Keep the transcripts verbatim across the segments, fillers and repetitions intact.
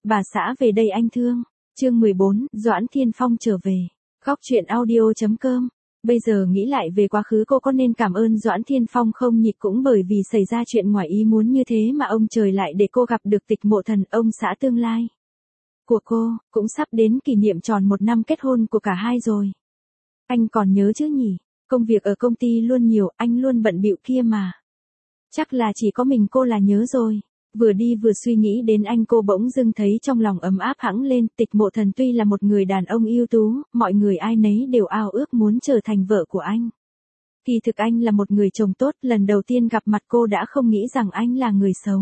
bà xã về đây anh thương. Chương mười bốn, Doãn Thiên Phong trở về. Góc truyện audio.com. Bây giờ nghĩ lại về quá khứ cô có nên cảm ơn Doãn Thiên Phong không nhỉ? Cũng bởi vì xảy ra chuyện ngoài ý muốn như thế mà ông trời lại để cô gặp được Tịch Mộ Thần, ông xã tương lai của cô. Cũng sắp đến kỷ niệm tròn một năm kết hôn của cả hai rồi. Anh còn nhớ chứ nhỉ? Công việc ở công ty luôn nhiều, anh luôn bận bịu kia mà. Chắc là chỉ có mình cô là nhớ rồi. Vừa đi vừa suy nghĩ đến anh, cô bỗng dưng thấy trong lòng ấm áp hẳn lên. Tịch Mộ Thần tuy là một người đàn ông ưu tú, mọi người ai nấy đều ao ước muốn trở thành vợ của anh. Kỳ thực anh là một người chồng tốt, lần đầu tiên gặp mặt cô đã không nghĩ rằng anh là người xấu.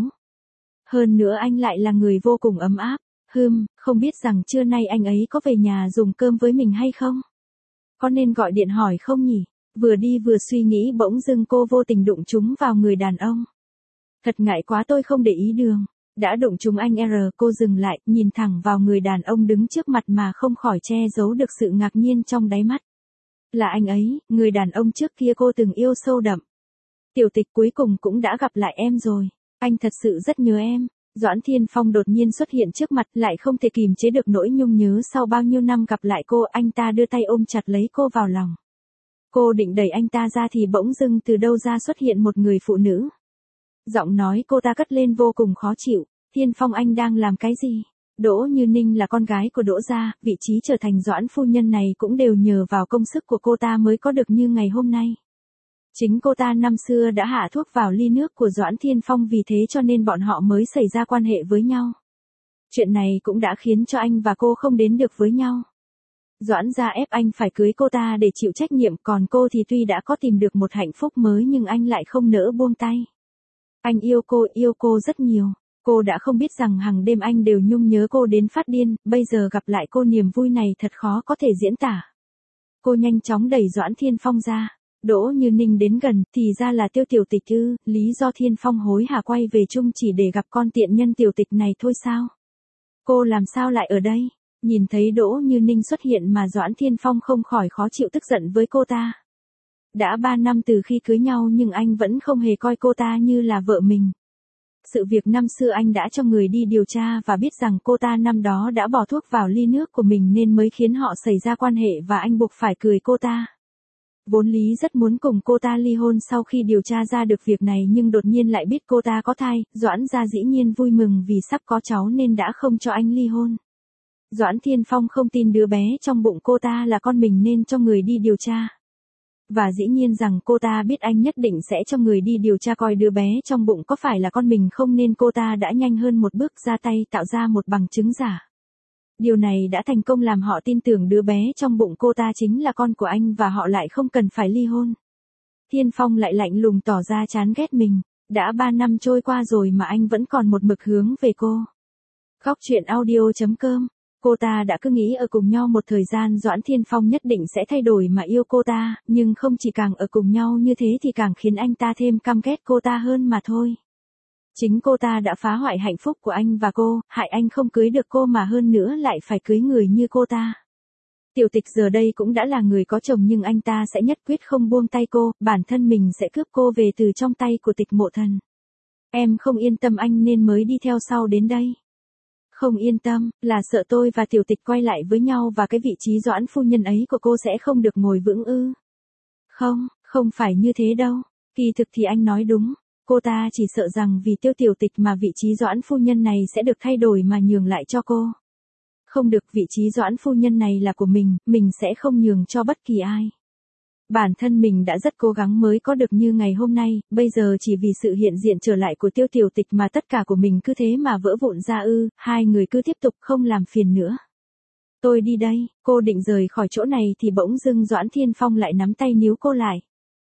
Hơn nữa anh lại là người vô cùng ấm áp. Hừm, không biết rằng trưa nay anh ấy có về nhà dùng cơm với mình hay không? Có nên gọi điện hỏi không nhỉ? Vừa đi vừa suy nghĩ bỗng dưng cô vô tình đụng trúng vào người đàn ông. Thật ngại quá, tôi không để ý đường. Đã đụng trúng anh R, cô dừng lại, nhìn thẳng vào người đàn ông đứng trước mặt mà không khỏi che giấu được sự ngạc nhiên trong đáy mắt. Là anh ấy, người đàn ông trước kia cô từng yêu sâu đậm. Tiểu Tịch, cuối cùng cũng đã gặp lại em rồi. Anh thật sự rất nhớ em. Doãn Thiên Phong đột nhiên xuất hiện trước mặt, lại không thể kìm chế được nỗi nhung nhớ sau bao nhiêu năm gặp lại cô. Anh ta đưa tay ôm chặt lấy cô vào lòng. Cô định đẩy anh ta ra thì bỗng dưng từ đâu ra xuất hiện một người phụ nữ. Giọng nói cô ta cất lên vô cùng khó chịu. Thiên Phong, anh đang làm cái gì? Đỗ Như Ninh là con gái của Đỗ gia, vị trí trở thành Doãn phu nhân này cũng đều nhờ vào công sức của cô ta mới có được như ngày hôm nay. Chính cô ta năm xưa đã hạ thuốc vào ly nước của Doãn Thiên Phong, vì thế cho nên bọn họ mới xảy ra quan hệ với nhau. Chuyện này cũng đã khiến cho anh và cô không đến được với nhau. Doãn gia ép anh phải cưới cô ta để chịu trách nhiệm, còn cô thì tuy đã có tìm được một hạnh phúc mới nhưng anh lại không nỡ buông tay. Anh yêu cô, yêu cô rất nhiều. Cô đã không biết rằng hàng đêm anh đều nhung nhớ cô đến phát điên, bây giờ gặp lại cô niềm vui này thật khó có thể diễn tả. Cô nhanh chóng đẩy Doãn Thiên Phong ra. Đỗ Như Ninh đến gần, thì ra là Tiêu Tiểu Tịch ư? Lý do Thiên Phong hối hả quay về chung chỉ để gặp con tiện nhân Tiểu Tịch này thôi sao? Cô làm sao lại ở đây? Nhìn thấy Đỗ Như Ninh xuất hiện mà Doãn Thiên Phong không khỏi khó chịu, tức giận với cô ta. Đã ba năm từ khi cưới nhau nhưng anh vẫn không hề coi cô ta như là vợ mình. Sự việc năm xưa anh đã cho người đi điều tra và biết rằng cô ta năm đó đã bỏ thuốc vào ly nước của mình nên mới khiến họ xảy ra quan hệ và anh buộc phải cười cô ta. Vốn Lý rất muốn cùng cô ta ly hôn sau khi điều tra ra được việc này, nhưng đột nhiên lại biết cô ta có thai. Doãn gia dĩ nhiên vui mừng vì sắp có cháu nên đã không cho anh ly hôn. Doãn Thiên Phong không tin đứa bé trong bụng cô ta là con mình nên cho người đi điều tra. Và dĩ nhiên rằng cô ta biết anh nhất định sẽ cho người đi điều tra coi đứa bé trong bụng có phải là con mình không, nên cô ta đã nhanh hơn một bước ra tay tạo ra một bằng chứng giả. Điều này đã thành công làm họ tin tưởng đứa bé trong bụng cô ta chính là con của anh và họ lại không cần phải ly hôn. Thiên Phong lại lạnh lùng tỏ ra chán ghét mình. Đã ba năm trôi qua rồi mà anh vẫn còn một mực hướng về cô. Góc truyện audio.com. Cô ta đã cứ nghĩ ở cùng nhau một thời gian Doãn Thiên Phong nhất định sẽ thay đổi mà yêu cô ta, nhưng không chỉ càng ở cùng nhau như thế thì càng khiến anh ta thêm căm ghét cô ta hơn mà thôi. Chính cô ta đã phá hoại hạnh phúc của anh và cô, hại anh không cưới được cô mà hơn nữa lại phải cưới người như cô ta. Tiểu Tịch giờ đây cũng đã là người có chồng nhưng anh ta sẽ nhất quyết không buông tay cô, bản thân mình sẽ cướp cô về từ trong tay của Tịch Mộ Thần. Em không yên tâm anh nên mới đi theo sau đến đây. Không yên tâm, là sợ tôi và Tiểu Tịch quay lại với nhau và cái vị trí Doãn phu nhân ấy của cô sẽ không được ngồi vững ư? Không, không phải như thế đâu. Kỳ thực thì anh nói đúng. Cô ta chỉ sợ rằng vì Tiêu Tiểu Tịch mà vị trí Doãn phu nhân này sẽ được thay đổi mà nhường lại cho cô. Không được, vị trí Doãn phu nhân này là của mình, mình sẽ không nhường cho bất kỳ ai. Bản thân mình đã rất cố gắng mới có được như ngày hôm nay, bây giờ chỉ vì sự hiện diện trở lại của Tiêu Tiểu Tịch mà tất cả của mình cứ thế mà vỡ vụn ra ư? Hai người cứ tiếp tục không làm phiền nữa. Tôi đi đây. Cô định rời khỏi chỗ này thì bỗng dưng Doãn Thiên Phong lại nắm tay níu cô lại.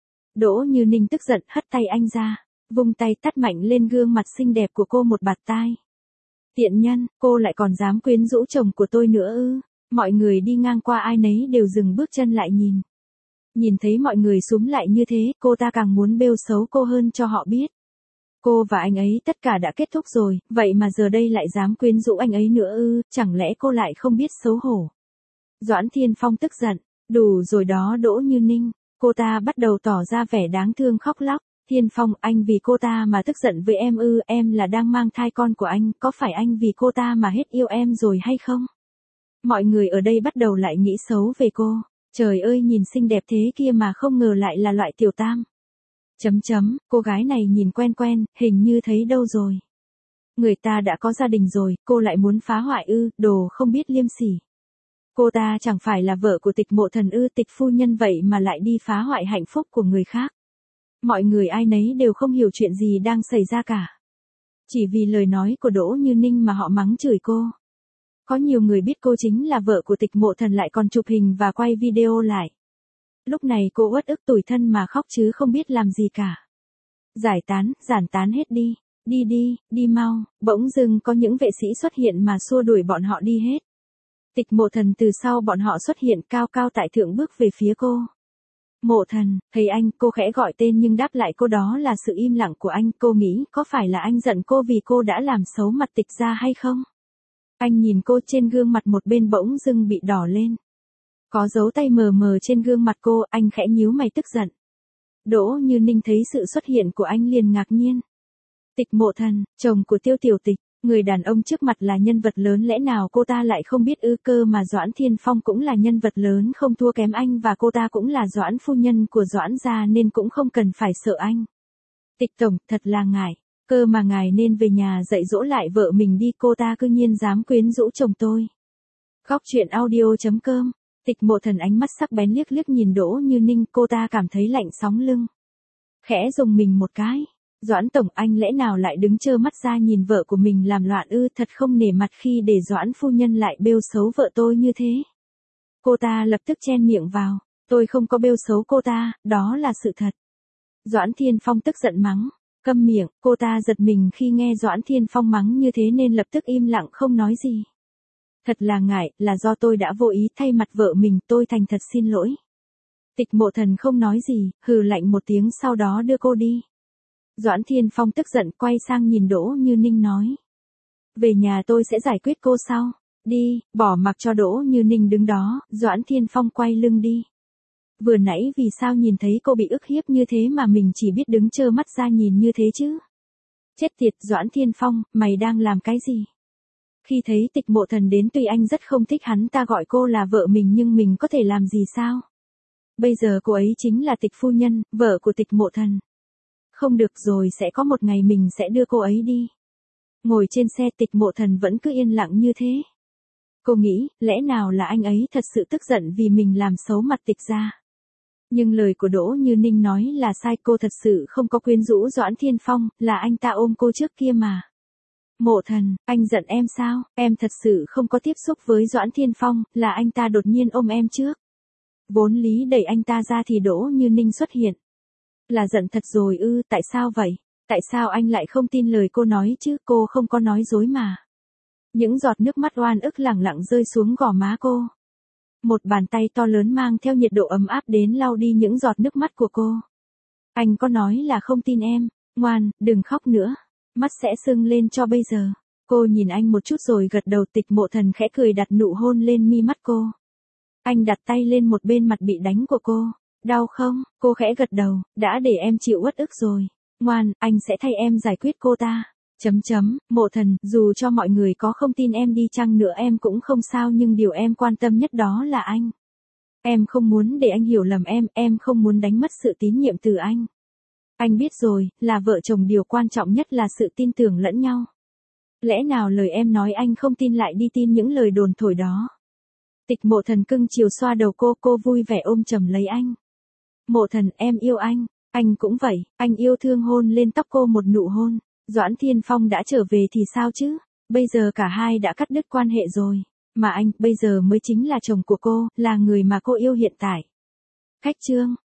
Đỗ Như Ninh tức giận hất tay anh ra, vung tay tát mạnh lên gương mặt xinh đẹp của cô một bạt tai. Tiện nhân, cô lại còn dám quyến rũ chồng của tôi nữa ư? Mọi người đi ngang qua ai nấy đều dừng bước chân lại nhìn. Nhìn thấy mọi người xúm lại như thế, cô ta càng muốn bêu xấu cô hơn cho họ biết. Cô và anh ấy tất cả đã kết thúc rồi, vậy mà giờ đây lại dám quyến rũ anh ấy nữa ư? Chẳng lẽ cô lại không biết xấu hổ? Doãn Thiên Phong tức giận, đủ rồi đó Đỗ Như Ninh. Cô ta bắt đầu tỏ ra vẻ đáng thương khóc lóc. Thiên Phong, anh vì cô ta mà tức giận với em ư, em là đang mang thai con của anh, có phải anh vì cô ta mà hết yêu em rồi hay không? Mọi người ở đây bắt đầu lại nghĩ xấu về cô. Trời ơi, nhìn xinh đẹp thế kia mà không ngờ lại là loại tiểu tam. Chấm chấm, cô gái này nhìn quen quen, hình như thấy đâu rồi. Người ta đã có gia đình rồi, cô lại muốn phá hoại ư, đồ không biết liêm sỉ. Cô ta chẳng phải là vợ của Tịch Mộ Thần ư, Tịch phu nhân vậy mà lại đi phá hoại hạnh phúc của người khác. Mọi người ai nấy đều không hiểu chuyện gì đang xảy ra cả. Chỉ vì lời nói của Đỗ Như Ninh mà họ mắng chửi cô. Có nhiều người biết cô chính là vợ của Tịch Mộ Thần lại còn chụp hình và quay video lại. Lúc này cô uất ức tủi thân mà khóc chứ không biết làm gì cả. Giải tán, giản tán hết đi. Đi đi, đi mau. Bỗng dưng có những vệ sĩ xuất hiện mà xua đuổi bọn họ đi hết. Tịch Mộ Thần từ sau bọn họ xuất hiện cao cao tại thượng bước về phía cô. Mộ Thần, thấy anh, cô khẽ gọi tên nhưng đáp lại cô đó là sự im lặng của anh. Cô nghĩ có phải là anh giận cô vì cô đã làm xấu mặt Tịch ra hay không? Anh nhìn cô, trên gương mặt một bên bỗng dưng bị đỏ lên. Có dấu tay mờ mờ trên gương mặt cô, anh khẽ nhíu mày tức giận. Đỗ Như Ninh thấy sự xuất hiện của anh liền ngạc nhiên. Tịch Mộ Thần, chồng của Tiêu Tiểu Tịch, người đàn ông trước mặt là nhân vật lớn, lẽ nào cô ta lại không biết ư? Cơ mà Doãn Thiên Phong cũng là nhân vật lớn không thua kém anh, và cô ta cũng là Doãn phu nhân của Doãn gia nên cũng không cần phải sợ anh. Tịch tổng, thật là ngại, cơ mà ngài nên về nhà dạy dỗ lại vợ mình đi, cô ta cư nhiên dám quyến rũ chồng tôi. Góc truyện audio chấm com. Tịch Mộ Thần ánh mắt sắc bén liếc liếc nhìn Đỗ Như Ninh, cô ta cảm thấy lạnh sống lưng. Khẽ rùng mình một cái. Doãn tổng, anh lẽ nào lại đứng trơ mắt ra nhìn vợ của mình làm loạn ư? Thật không nể mặt khi để Doãn phu nhân lại bêu xấu vợ tôi như thế. Cô ta lập tức chen miệng vào. Tôi không có bêu xấu cô ta, đó là sự thật. Doãn Thiên Phong tức giận mắng. Câm miệng, cô ta giật mình khi nghe Doãn Thiên Phong mắng như thế nên lập tức im lặng không nói gì. Thật là ngại, là do tôi đã vô ý, thay mặt vợ mình, tôi thành thật xin lỗi. Tịch Mộ Thần không nói gì, hừ lạnh một tiếng sau đó đưa cô đi. Doãn Thiên Phong tức giận quay sang nhìn Đỗ Như Ninh nói. Về nhà tôi sẽ giải quyết cô sau. Đi, bỏ mặc cho Đỗ Như Ninh đứng đó, Doãn Thiên Phong quay lưng đi. Vừa nãy vì sao nhìn thấy cô bị ức hiếp như thế mà mình chỉ biết đứng trơ mắt ra nhìn như thế chứ? Chết tiệt, Doãn Thiên Phong, mày đang làm cái gì? Khi thấy Tịch Mộ Thần đến, tuy anh rất không thích hắn ta gọi cô là vợ mình nhưng mình có thể làm gì sao? Bây giờ cô ấy chính là Tịch phu nhân, vợ của Tịch Mộ Thần. Không được rồi, sẽ có một ngày mình sẽ đưa cô ấy đi. Ngồi trên xe, Tịch Mộ Thần vẫn cứ yên lặng như thế. Cô nghĩ, lẽ nào là anh ấy thật sự tức giận vì mình làm xấu mặt Tịch ra. Nhưng lời của Đỗ Như Ninh nói là sai, cô thật sự không có quyến rũ Doãn Thiên Phong, là anh ta ôm cô trước kia mà. Mộ Thần, anh giận em sao? Em thật sự không có tiếp xúc với Doãn Thiên Phong, là anh ta đột nhiên ôm em trước. Vốn lý đẩy anh ta ra thì Đỗ Như Ninh xuất hiện. Là giận thật rồi ư, tại sao vậy? Tại sao anh lại không tin lời cô nói chứ? Cô không có nói dối mà. Những giọt nước mắt oan ức lẳng lặng rơi xuống gò má cô. Một bàn tay to lớn mang theo nhiệt độ ấm áp đến lau đi những giọt nước mắt của cô. Anh có nói là không tin em, ngoan, đừng khóc nữa. Mắt sẽ sưng lên cho bây giờ. Cô nhìn anh một chút rồi gật đầu. Tịch Mộ Thần khẽ cười đặt nụ hôn lên mi mắt cô. Anh đặt tay lên một bên mặt bị đánh của cô. Đau không? Cô khẽ gật đầu. Đã để em chịu uất ức rồi. Ngoan, anh sẽ thay em giải quyết cô ta. Chấm chấm, Mộ Thần, dù cho mọi người có không tin em đi chăng nữa em cũng không sao, nhưng điều em quan tâm nhất đó là anh. Em không muốn để anh hiểu lầm em, em không muốn đánh mất sự tín nhiệm từ anh. Anh biết rồi, là vợ chồng điều quan trọng nhất là sự tin tưởng lẫn nhau. Lẽ nào lời em nói anh không tin lại đi tin những lời đồn thổi đó? Tịch Mộ Thần cưng chiều xoa đầu cô, cô vui vẻ ôm chầm lấy anh. Mộ Thần, em yêu anh, anh cũng vậy, anh yêu thương hôn lên tóc cô một nụ hôn. Doãn Thiên Phong đã trở về thì sao chứ? Bây giờ cả hai đã cắt đứt quan hệ rồi. Mà anh, bây giờ mới chính là chồng của cô, là người mà cô yêu hiện tại. Khách chương.